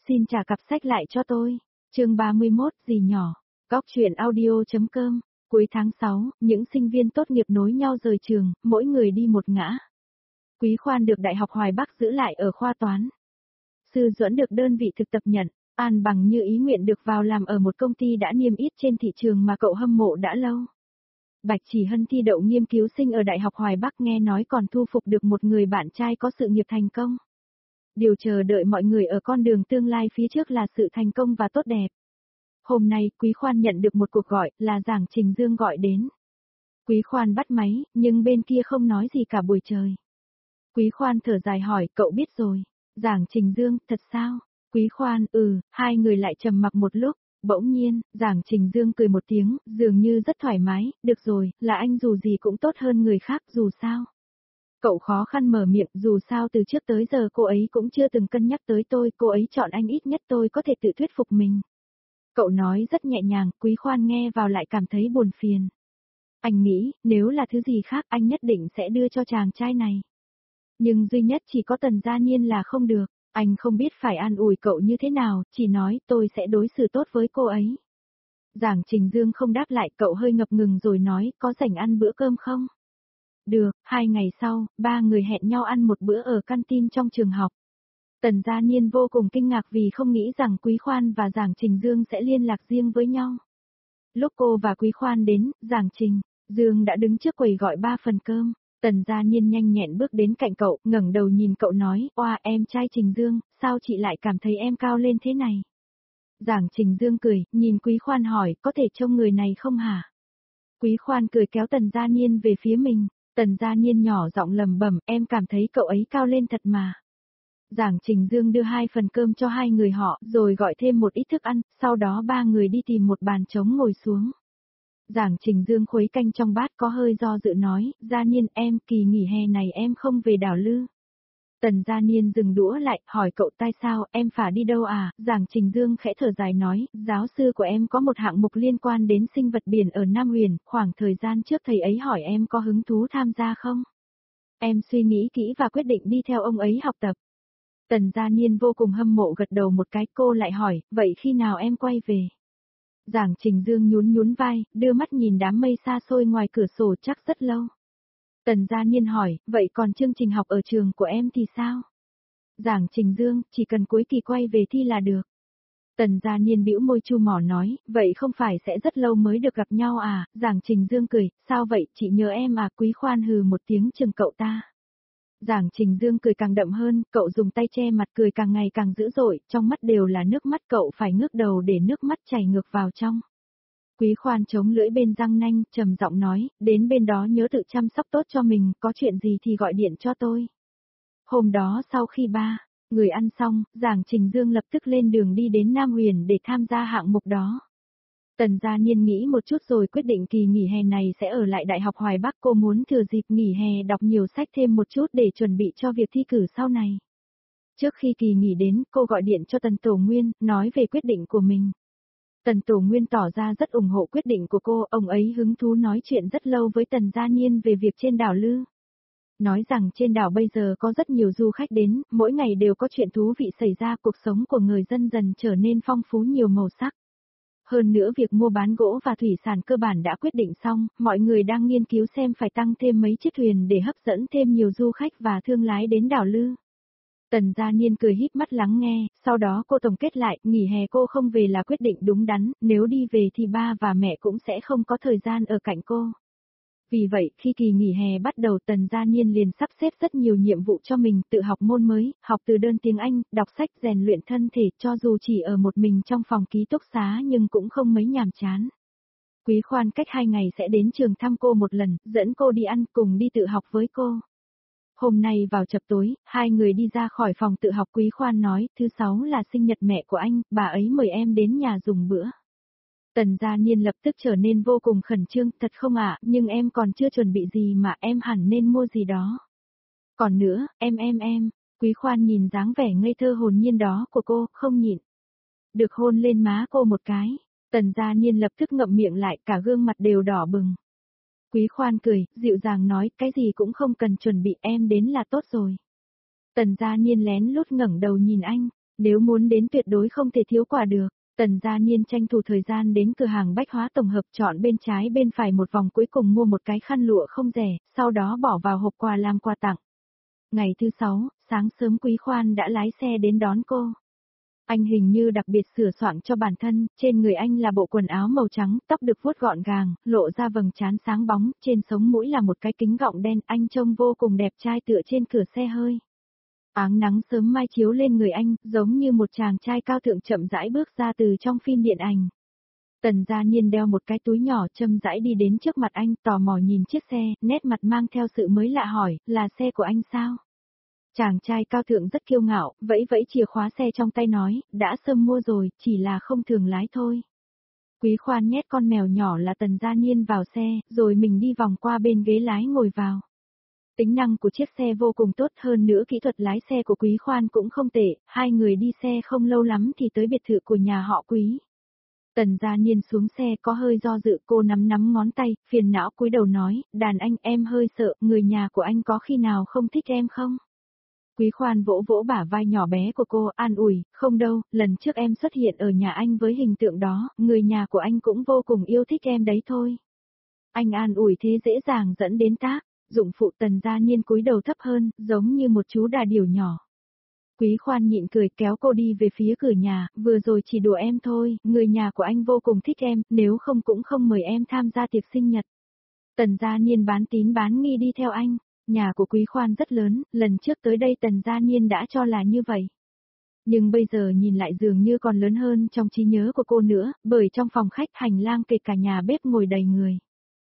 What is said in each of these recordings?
Xin trả cặp sách lại cho tôi. Chương 31, gì nhỏ. Góc truyện audio.com. Cuối tháng 6, những sinh viên tốt nghiệp nối nhau rời trường, mỗi người đi một ngã. Quý Khoan được Đại học Hoài Bắc giữ lại ở khoa toán. Sư Duẫn được đơn vị thực tập nhận, An Bằng như ý nguyện được vào làm ở một công ty đã niêm yết trên thị trường mà cậu hâm mộ đã lâu. Bạch Chỉ Hân thi đậu nghiên cứu sinh ở Đại học Hoài Bắc, nghe nói còn thu phục được một người bạn trai có sự nghiệp thành công. Điều chờ đợi mọi người ở con đường tương lai phía trước là sự thành công và tốt đẹp. Hôm nay, Quý Khoan nhận được một cuộc gọi, là Giảng Trình Dương gọi đến. Quý Khoan bắt máy, nhưng bên kia không nói gì cả buổi trời. Quý Khoan thở dài hỏi, cậu biết rồi. Giảng Trình Dương, thật sao? Quý Khoan, hai người lại trầm mặc một lúc. Bỗng nhiên, Giảng Trình Dương cười một tiếng, dường như rất thoải mái, được rồi, là anh dù gì cũng tốt hơn người khác, dù sao. Cậu khó khăn mở miệng, dù sao từ trước tới giờ cô ấy cũng chưa từng cân nhắc tới tôi, cô ấy chọn anh ít nhất tôi có thể tự thuyết phục mình. Cậu nói rất nhẹ nhàng, Quý Khoan nghe vào lại cảm thấy buồn phiền. Anh nghĩ, nếu là thứ gì khác anh nhất định sẽ đưa cho chàng trai này. Nhưng duy nhất chỉ có Tần Gia Niên là không được, anh không biết phải an ủi cậu như thế nào, chỉ nói tôi sẽ đối xử tốt với cô ấy. Giảng Trình Dương không đáp lại, cậu hơi ngập ngừng rồi nói, có rảnh ăn bữa cơm không? Được, 2 ngày sau, ba người hẹn nhau ăn một bữa ở canteen trong trường học. Tần Gia Niên vô cùng kinh ngạc vì không nghĩ rằng Quý Khoan và Giảng Trình Dương sẽ liên lạc riêng với nhau. Lúc cô và Quý Khoan đến, Giảng Trình Dương đã đứng trước quầy gọi 3 phần cơm. Tần Gia Niên nhanh nhẹn bước đến cạnh cậu, ngẩng đầu nhìn cậu nói, oa em trai Trình Dương, sao chị lại cảm thấy em cao lên thế này? Giảng Trình Dương cười, nhìn Quý Khoan hỏi, có thể trông người này không hả? Quý Khoan cười kéo Tần Gia Niên về phía mình. Tần Gia Niên nhỏ giọng lầm bẩm, em cảm thấy cậu ấy cao lên thật mà. Giảng Trình Dương đưa 2 phần cơm cho hai người họ, rồi gọi thêm một ít thức ăn, sau đó ba người đi tìm một bàn trống ngồi xuống. Giảng Trình Dương khuấy canh trong bát có hơi do dự nói, Gia Niên em, kỳ nghỉ hè này em không về đảo Lư. Tần Gia Niên dừng đũa lại, hỏi cậu tại sao, em phải đi đâu à? Giảng Trình Dương khẽ thở dài nói, giáo sư của em có một hạng mục liên quan đến sinh vật biển ở Nam Huyền, khoảng thời gian trước thầy ấy hỏi em có hứng thú tham gia không? Em suy nghĩ kỹ và quyết định đi theo ông ấy học tập. Tần Gia Niên vô cùng hâm mộ gật đầu một cái, cô lại hỏi, vậy khi nào em quay về? Giảng Trình Dương nhún vai, đưa mắt nhìn đám mây xa xôi ngoài cửa sổ chắc rất lâu. Tần Gia Niên hỏi, vậy còn chương trình học ở trường của em thì sao? Giảng Trình Dương, chỉ cần cuối kỳ quay về thi là được. Tần Gia Niên bĩu môi chu mỏ nói, vậy không phải sẽ rất lâu mới được gặp nhau à? Giảng Trình Dương cười, sao vậy, chị nhớ em à? Quý Khoan hừ một tiếng chừng cậu ta. Giảng Trình Dương cười càng đậm hơn, cậu dùng tay che mặt cười càng ngày càng dữ dội, trong mắt đều là nước mắt, cậu phải ngước đầu để nước mắt chảy ngược vào trong. Quý Khoan chống lưỡi bên răng nanh, trầm giọng nói, đến bên đó nhớ tự chăm sóc tốt cho mình, có chuyện gì thì gọi điện cho tôi. Hôm đó sau khi ba người ăn xong, Giảng Trình Dương lập tức lên đường đi đến Nam Huyền để tham gia hạng mục đó. Tần Gia Niên nghĩ một chút rồi quyết định kỳ nghỉ hè này sẽ ở lại Đại học Hoài Bắc, cô muốn thừa dịp nghỉ hè đọc nhiều sách thêm một chút để chuẩn bị cho việc thi cử sau này. Trước khi kỳ nghỉ đến, cô gọi điện cho Tần Tổ Nguyên, nói về quyết định của mình. Tần Tổ Nguyên tỏ ra rất ủng hộ quyết định của cô, ông ấy hứng thú nói chuyện rất lâu với Tần Gia Niên về việc trên đảo Lư. Nói rằng trên đảo bây giờ có rất nhiều du khách đến, mỗi ngày đều có chuyện thú vị xảy ra, cuộc sống của người dân dần trở nên phong phú nhiều màu sắc. Hơn nữa việc mua bán gỗ và thủy sản cơ bản đã quyết định xong, mọi người đang nghiên cứu xem phải tăng thêm mấy chiếc thuyền để hấp dẫn thêm nhiều du khách và thương lái đến đảo Lư. Tần Gia Niên cười híp mắt lắng nghe, sau đó cô tổng kết lại, nghỉ hè cô không về là quyết định đúng đắn, nếu đi về thì ba và mẹ cũng sẽ không có thời gian ở cạnh cô. Vì vậy, khi kỳ nghỉ hè bắt đầu, Tần Gia Niên liền sắp xếp rất nhiều nhiệm vụ cho mình, tự học môn mới, học từ đơn tiếng Anh, đọc sách, rèn luyện thân thể, cho dù chỉ ở một mình trong phòng ký túc xá nhưng cũng không mấy nhàm chán. Quý Khoan cách 2 ngày sẽ đến trường thăm cô một lần, dẫn cô đi ăn, cùng đi tự học với cô. Hôm nay vào chập tối, hai người đi ra khỏi phòng tự học. Quý Khoan nói, thứ 6 là sinh nhật mẹ của anh, bà ấy mời em đến nhà dùng bữa. Tần Gia Niên lập tức trở nên vô cùng khẩn trương, thật không ạ, nhưng em còn chưa chuẩn bị gì mà, em hẳn nên mua gì đó. Còn nữa, em, Quý Khoan nhìn dáng vẻ ngây thơ hồn nhiên đó của cô, không nhịn được hôn lên má cô một cái. Tần Gia Niên lập tức ngậm miệng lại, cả gương mặt đều đỏ bừng. Quý Khoan cười, dịu dàng nói, cái gì cũng không cần chuẩn bị, em đến là tốt rồi. Tần Gia Niên lén lút ngẩng đầu nhìn anh. Nếu muốn đến tuyệt đối không thể thiếu quà được. Tần Gia Niên tranh thủ thời gian đến cửa hàng bách hóa tổng hợp chọn bên trái bên phải một vòng cuối cùng mua một cái khăn lụa không rẻ, sau đó bỏ vào hộp quà làm quà tặng. Ngày thứ 6, sáng sớm Quý Khoan đã lái xe đến đón cô. Anh hình như đặc biệt sửa soạn cho bản thân, trên người anh là bộ quần áo màu trắng, tóc được vuốt gọn gàng, lộ ra vầng trán sáng bóng, trên sống mũi là một cái kính gọng đen, anh trông vô cùng đẹp trai tựa trên cửa xe hơi. Áng nắng sớm mai chiếu lên người anh, giống như một chàng trai cao thượng chậm rãi bước ra từ trong phim điện ảnh. Tần Gia Niên đeo một cái túi nhỏ chậm rãi đi đến trước mặt anh, tò mò nhìn chiếc xe, nét mặt mang theo sự mới lạ hỏi, là xe của anh sao? Chàng trai cao thượng rất kiêu ngạo, vẫy vẫy chìa khóa xe trong tay nói, đã sớm mua rồi, chỉ là không thường lái thôi. Quý Khoan nhét con mèo nhỏ là Tần Gia Niên vào xe, rồi mình đi vòng qua bên ghế lái ngồi vào. Tính năng của chiếc xe vô cùng tốt, hơn nữa kỹ thuật lái xe của Quý Khoan cũng không tệ, hai người đi xe không lâu lắm thì tới biệt thự của nhà họ Quý. Tần Gia Niên xuống xe có hơi do dự, cô nắm nắm ngón tay, phiền não cúi đầu nói, đàn anh em hơi sợ, người nhà của anh có khi nào không thích em không? Quý Khoan vỗ vỗ bả vai nhỏ bé của cô, an ủi, không đâu, lần trước em xuất hiện ở nhà anh với hình tượng đó, người nhà của anh cũng vô cùng yêu thích em đấy thôi. Anh an ủi thế dễ dàng dẫn đến tác, dụng phụ. Tần Gia Niên cúi đầu thấp hơn, giống như một chú đà điểu nhỏ. Quý Khoan nhịn cười kéo cô đi về phía cửa nhà, vừa rồi chỉ đùa em thôi, người nhà của anh vô cùng thích em, nếu không cũng không mời em tham gia tiệc sinh nhật. Tần Gia Niên bán tín bán nghi đi theo anh. Nhà của Quý Khoan rất lớn, lần trước tới đây Tần Gia Niên đã cho là như vậy. Nhưng bây giờ nhìn lại dường như còn lớn hơn trong trí nhớ của cô nữa, bởi trong phòng khách hành lang kể cả nhà bếp ngồi đầy người.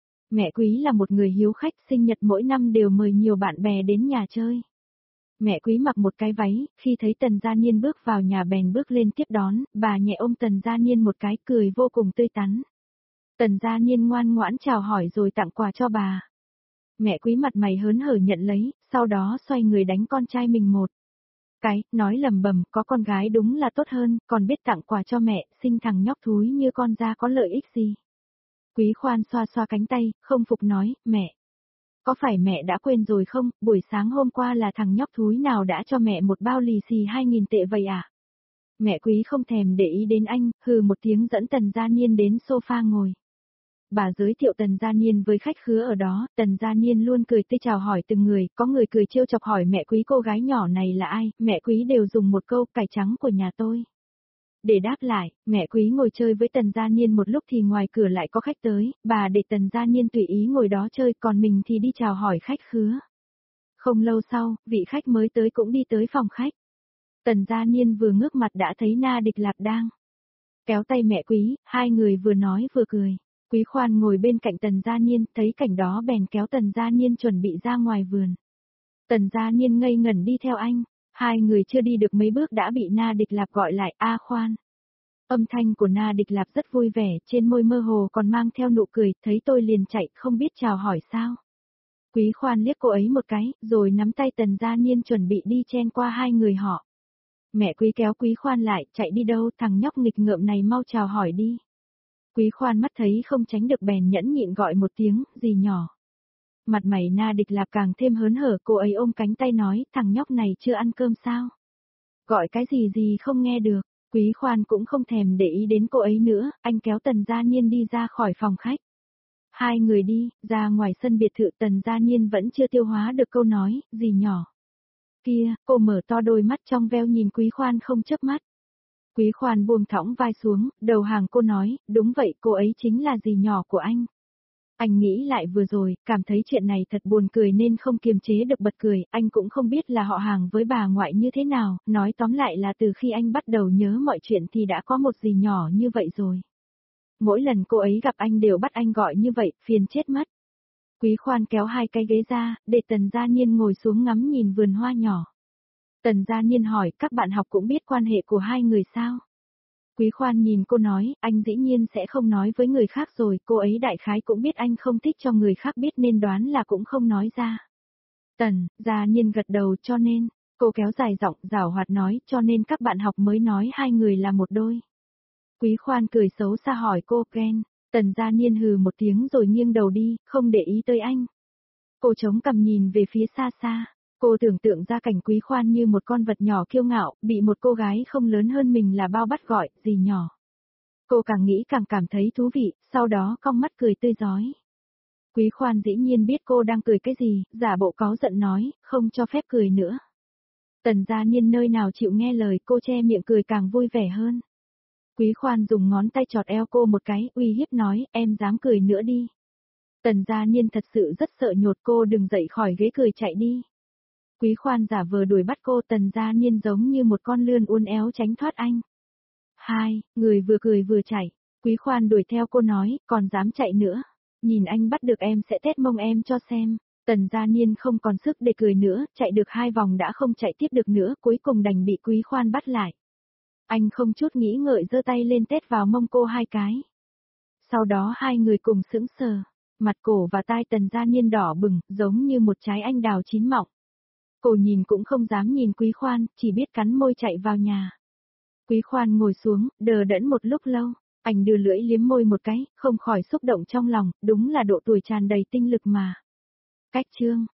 Mẹ Quý là một người hiếu khách, sinh nhật mỗi năm đều mời nhiều bạn bè đến nhà chơi. Mẹ Quý mặc một cái váy, khi thấy Tần Gia Niên bước vào nhà bèn bước lên tiếp đón, bà nhẹ ôm Tần Gia Niên một cái, cười vô cùng tươi tắn. Tần Gia Niên ngoan ngoãn chào hỏi rồi tặng quà cho bà. Mẹ Quý mặt mày hớn hở nhận lấy, sau đó xoay người đánh con trai mình một cái, nói lầm bầm, có con gái đúng là tốt hơn, còn biết tặng quà cho mẹ, sinh thằng nhóc thúi như con ra có lợi ích gì. Quý Khoan xoa xoa cánh tay, không phục nói, mẹ. Có phải mẹ đã quên rồi không, buổi sáng hôm qua là thằng nhóc thúi nào đã cho mẹ một bao lì xì 2.000 tệ vậy à? Mẹ Quý không thèm để ý đến anh, hừ một tiếng dẫn Tần Gia Niên đến sofa ngồi. Bà giới thiệu Tần Gia Niên với khách khứa ở đó, Tần Gia Niên luôn cười tươi chào hỏi từng người, có người cười trêu chọc hỏi mẹ Quý cô gái nhỏ này là ai, mẹ Quý đều dùng một câu cải trắng của nhà tôi. Để đáp lại, mẹ Quý ngồi chơi với Tần Gia Niên một lúc thì ngoài cửa lại có khách tới, bà để Tần Gia Niên tùy ý ngồi đó chơi còn mình thì đi chào hỏi khách khứa. Không lâu sau, vị khách mới tới cũng đi tới phòng khách. Tần Gia Niên vừa ngước mặt đã thấy Na Địch Lạc đang kéo tay mẹ Quý, hai người vừa nói vừa cười. Quý Khoan ngồi bên cạnh Tần Gia Niên, thấy cảnh đó bèn kéo Tần Gia Niên chuẩn bị ra ngoài vườn. Tần Gia Niên ngây ngẩn đi theo anh, hai người chưa đi được mấy bước đã bị Na Địch Lạp gọi lại, A Khoan. Âm thanh của Na Địch Lạp rất vui vẻ, trên môi mơ hồ còn mang theo nụ cười, thấy tôi liền chạy, không biết chào hỏi sao. Quý Khoan liếc cô ấy một cái, rồi nắm tay Tần Gia Niên chuẩn bị đi chen qua hai người họ. Mẹ Quý kéo Quý Khoan lại, chạy đi đâu, thằng nhóc nghịch ngợm này mau chào hỏi đi. Quý Khoan mắt thấy không tránh được bèn nhẫn nhịn gọi một tiếng, gì nhỏ. Mặt mày Na Địch Lạp càng thêm hớn hở, cô ấy ôm cánh tay nói, thằng nhóc này chưa ăn cơm sao? Gọi cái gì gì không nghe được, Quý Khoan cũng không thèm để ý đến cô ấy nữa, anh kéo Tần Gia Niên đi ra khỏi phòng khách. Hai người đi, ra ngoài sân biệt thự. Tần Gia Niên vẫn chưa tiêu hóa được câu nói, gì nhỏ. Kia, cô mở to đôi mắt trong veo nhìn Quý Khoan không chớp mắt. Quý Khoan buông thõng vai xuống, đầu hàng cô nói, đúng vậy cô ấy chính là dì nhỏ của anh. Anh nghĩ lại vừa rồi, cảm thấy chuyện này thật buồn cười nên không kiềm chế được bật cười, anh cũng không biết là họ hàng với bà ngoại như thế nào, nói tóm lại là từ khi anh bắt đầu nhớ mọi chuyện thì đã có một dì nhỏ như vậy rồi. Mỗi lần cô ấy gặp anh đều bắt anh gọi như vậy, phiền chết mất. Quý Khoan kéo hai cái ghế ra, để Tần Gia Niên ngồi xuống ngắm nhìn vườn hoa nhỏ. Tần Gia Niên hỏi, các bạn học cũng biết quan hệ của hai người sao? Quý Khoan nhìn cô nói, anh dĩ nhiên sẽ không nói với người khác rồi, cô ấy đại khái cũng biết anh không thích cho người khác biết nên đoán là cũng không nói ra. Tần Gia Niên gật đầu, cho nên, cô kéo dài giọng giảo hoạt nói, cho nên các bạn học mới nói hai người là một đôi. Quý Khoan cười xấu xa hỏi cô, Ken. Tần Gia Niên hừ một tiếng rồi nghiêng đầu đi, không để ý tới anh. Cô chống cằm nhìn về phía xa xa. Cô tưởng tượng ra cảnh Quý Khoan như một con vật nhỏ kiêu ngạo, bị một cô gái không lớn hơn mình là bao bắt gọi, dì nhỏ. Cô càng nghĩ càng cảm thấy thú vị, sau đó cong mắt cười tươi rói. Quý Khoan dĩ nhiên biết cô đang cười cái gì, giả bộ cáu giận nói, không cho phép cười nữa. Tần Gia Niên nơi nào chịu nghe lời, cô che miệng cười càng vui vẻ hơn. Quý Khoan dùng ngón tay chọt eo cô một cái, uy hiếp nói, em dám cười nữa đi. Tần Gia Niên thật sự rất sợ nhột, cô đừng dậy khỏi ghế cười chạy đi. Quý Khoan giả vờ đuổi bắt cô, Tần Gia Niên giống như một con lươn uốn éo tránh thoát anh. Hai, người vừa cười vừa chạy. Quý Khoan đuổi theo cô nói, còn dám chạy nữa. Nhìn anh bắt được em sẽ tét mông em cho xem. Tần Gia Niên không còn sức để cười nữa, chạy được 2 vòng đã không chạy tiếp được nữa, cuối cùng đành bị Quý Khoan bắt lại. Anh không chút nghĩ ngợi giơ tay lên tét vào mông cô 2 cái. Sau đó hai người cùng sững sờ, mặt cổ và tai Tần Gia Niên đỏ bừng, giống như một trái anh đào chín mọng. Cô nhìn cũng không dám nhìn Quý Khoan, chỉ biết cắn môi chạy vào nhà. Quý Khoan ngồi xuống, đờ đẫn một lúc lâu, anh đưa lưỡi liếm môi một cái, không khỏi xúc động trong lòng, đúng là độ tuổi tràn đầy tinh lực mà. Cách chương